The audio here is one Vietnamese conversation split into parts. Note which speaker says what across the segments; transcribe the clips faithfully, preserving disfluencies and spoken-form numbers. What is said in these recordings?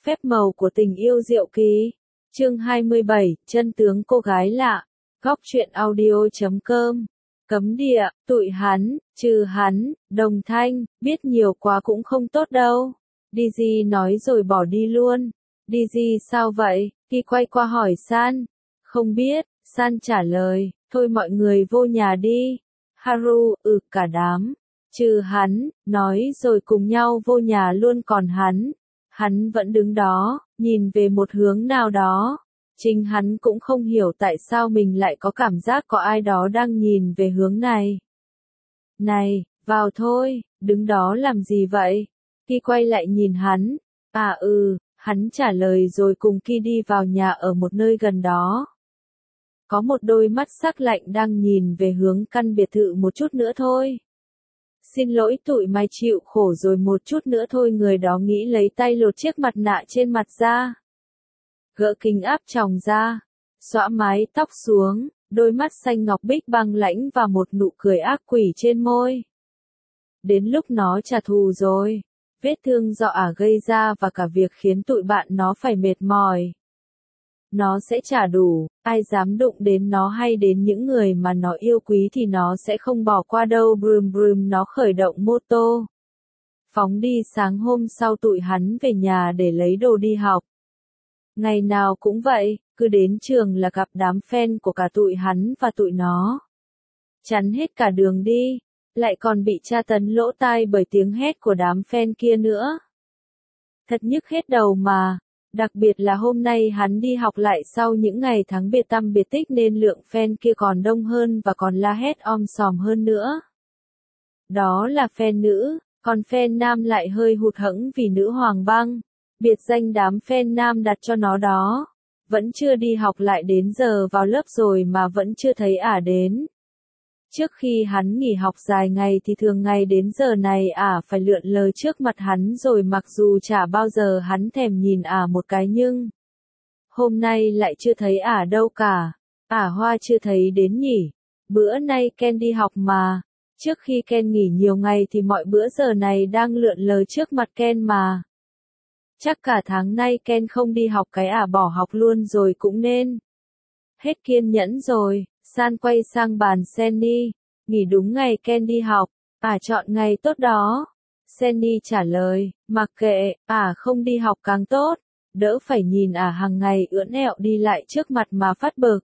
Speaker 1: phép màu của tình yêu diệu kỳ. Chương hai mươi bảy, chân tướng cô gái lạ. Góc truyện audio chấm com. Cấm địa, tụi hắn, trừ hắn, Đồng Thanh, biết nhiều quá cũng không tốt đâu. Digi nói rồi bỏ đi luôn. Digi sao vậy? Khi quay qua hỏi San. Không biết, San trả lời, thôi mọi người vô nhà đi. Haru, ừ cả đám. Trừ hắn, nói rồi cùng nhau vô nhà luôn còn hắn. Hắn vẫn đứng đó, nhìn về một hướng nào đó. Chính hắn cũng không hiểu tại sao mình lại có cảm giác có ai đó đang nhìn về hướng này. Này, vào thôi, đứng đó làm gì vậy? Khi quay lại nhìn hắn. À ừ, hắn trả lời rồi cùng Ki đi vào nhà ở một nơi gần đó. Có một đôi mắt sắc lạnh đang nhìn về hướng căn biệt thự một chút nữa thôi. Xin lỗi tụi mày chịu khổ rồi một chút nữa thôi, người đó nghĩ lấy tay lột chiếc mặt nạ trên mặt ra. Gỡ kính áp tròng ra, xõa mái tóc xuống, đôi mắt xanh ngọc bích băng lãnh và một nụ cười ác quỷ trên môi. Đến lúc nó trả thù rồi, vết thương do ả gây ra và cả việc khiến tụi bạn nó phải mệt mỏi. Nó sẽ trả đủ, ai dám đụng đến nó hay đến những người mà nó yêu quý thì nó sẽ không bỏ qua đâu. Brum brum, nó khởi động mô tô. Phóng đi. Sáng hôm sau tụi hắn về nhà để lấy đồ đi học. Ngày nào cũng vậy, cứ đến trường là gặp đám fan của cả tụi hắn và tụi nó. Chắn hết cả đường đi, lại còn bị tra tấn lỗ tai bởi tiếng hét của đám fan kia nữa. Thật nhức hết đầu mà. Đặc biệt là hôm nay hắn đi học lại sau những ngày tháng biệt tăm biệt tích nên lượng fan kia còn đông hơn và còn la hét om sòm hơn nữa. Đó là fan nữ, còn fan nam lại hơi hụt hẫng vì nữ hoàng băng. Biệt danh đám fan nam đặt cho nó đó. Vẫn chưa đi học lại đến giờ vào lớp rồi mà vẫn chưa thấy ả đến. Trước khi hắn nghỉ học dài ngày thì thường ngày đến giờ này ả phải lượn lờ trước mặt hắn rồi, mặc dù chả bao giờ hắn thèm nhìn ả một cái nhưng hôm nay lại chưa thấy ả đâu cả. Ả Hoa chưa thấy đến nhỉ? Bữa nay Ken đi học mà. Trước khi Ken nghỉ nhiều ngày thì mọi bữa giờ này đang lượn lờ trước mặt Ken mà. Chắc cả tháng nay Ken không đi học cái ả bỏ học luôn rồi cũng nên. Hết kiên nhẫn rồi. San quay sang bàn Senny, nghỉ đúng ngày Ken đi học, ả chọn ngày tốt đó. Senny trả lời, mặc kệ, ả không đi học càng tốt, đỡ phải nhìn ả hàng ngày ưỡn ẹo đi lại trước mặt mà phát bực.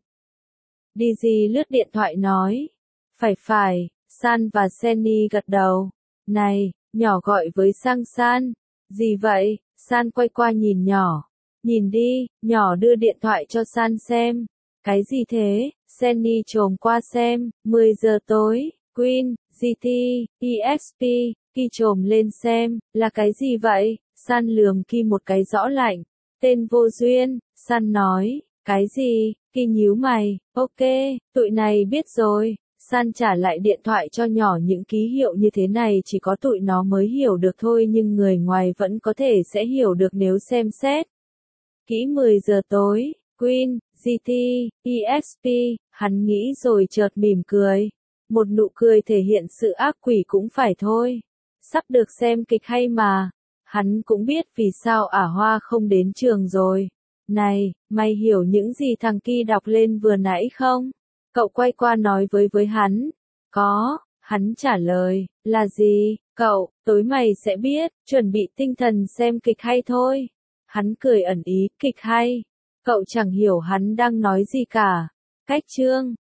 Speaker 1: Digi lướt điện thoại nói, phải phải, San và Senny gật đầu. Này, nhỏ gọi với sang San, gì vậy? San quay qua nhìn nhỏ, nhìn đi, nhỏ đưa điện thoại cho San xem. Cái gì thế? Senny trồm qua xem. Mười giờ tối, Queen, giê tê, e ích pê, Ki trồm lên xem, là cái gì vậy? San lườm Ki một cái rõ lạnh. Tên vô duyên, San nói, cái gì? Ki nhíu mày, ok, tụi này biết rồi. San trả lại điện thoại cho nhỏ, những ký hiệu như thế này chỉ có tụi nó mới hiểu được thôi nhưng người ngoài vẫn có thể sẽ hiểu được nếu xem xét. Kỹ. Mười giờ tối, Queen, giê tê, e ích pê, hắn nghĩ rồi chợt mỉm cười. Một nụ cười thể hiện sự ác quỷ cũng phải thôi. Sắp được xem kịch hay mà. Hắn cũng biết vì sao ả Hoa không đến trường rồi. Này, mày hiểu những gì thằng Ki đọc lên vừa nãy không? Cậu quay qua nói với với hắn. Có, hắn trả lời, là gì? Cậu, tối mày sẽ biết, chuẩn bị tinh thần xem kịch hay thôi. Hắn cười ẩn ý, kịch hay. Cậu chẳng hiểu hắn đang nói gì cả. Cách chương